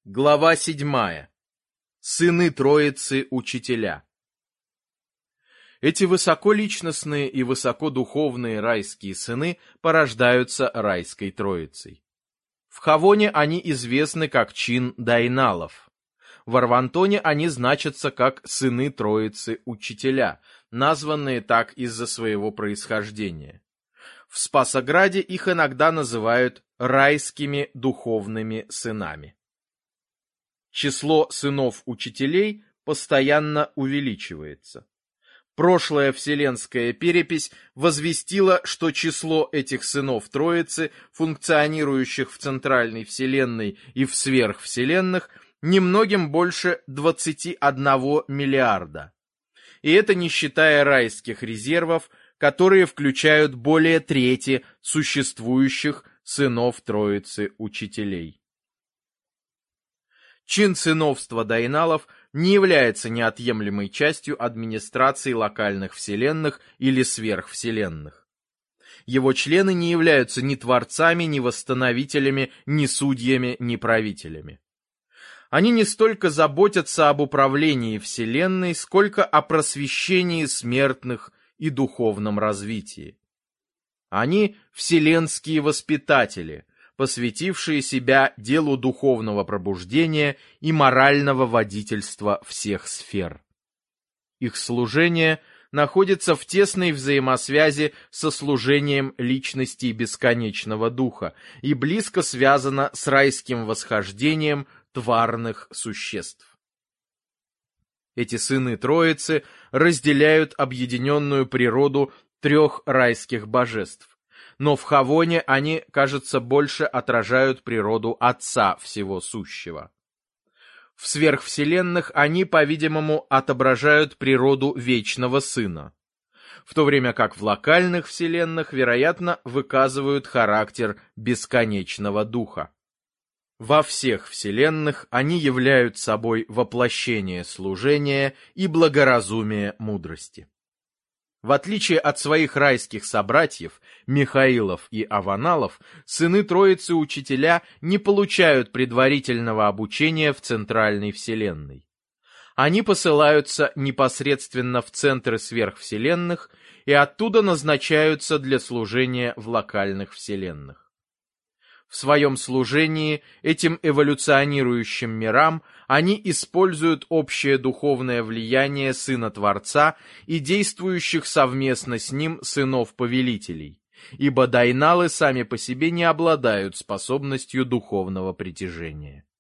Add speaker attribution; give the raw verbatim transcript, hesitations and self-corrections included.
Speaker 1: Глава седьмая. Сыны Троицы Учителя. Эти высоколичностные и высокодуховные райские сыны порождаются райской Троицей. В Хавоне они известны как чин дайналов. В Арвантоне они значатся как сыны Троицы Учителя, названные так из-за своего происхождения. В Спасограде их иногда называют райскими духовными сынами. Число сынов-учителей постоянно увеличивается. Прошлая вселенская перепись возвестила, что число этих сынов Троицы, функционирующих в центральной вселенной и в сверхвселенных, немногим больше двадцати одного миллиарда. И это не считая райских резервов, которые включают более трети существующих сынов Троицы Учителей. Чин сыновства дайналов не является неотъемлемой частью администрации локальных вселенных или сверхвселенных. Его члены не являются ни творцами, ни восстановителями, ни судьями, ни правителями. Они не столько заботятся об управлении вселенной, сколько о просвещении смертных и духовном развитии. Они вселенские воспитатели, посвятившие себя делу духовного пробуждения и морального водительства всех сфер. Их служение находится в тесной взаимосвязи со служением личности бесконечного духа и близко связано с райским восхождением тварных существ. Эти сыны Троицы разделяют объединенную природу трех райских божеств. Но в Хавоне они, кажется, больше отражают природу Отца Всего Сущего. В сверхвселенных они, по-видимому, отображают природу Вечного Сына, в то время как в локальных вселенных, вероятно, выказывают характер Бесконечного Духа. Во всех вселенных они являют собой воплощение служения и благоразумия мудрости. В отличие от своих райских собратьев, Михаилов и Аваналов, сыны Троицы Учителя не получают предварительного обучения в центральной вселенной. Они посылаются непосредственно в центры сверхвселенных и оттуда назначаются для служения в локальных вселенных. В своем служении этим эволюционирующим мирам они используют общее духовное влияние Сына Творца и действующих совместно с ним сынов-повелителей, ибо дайналы сами по себе не обладают способностью духовного притяжения.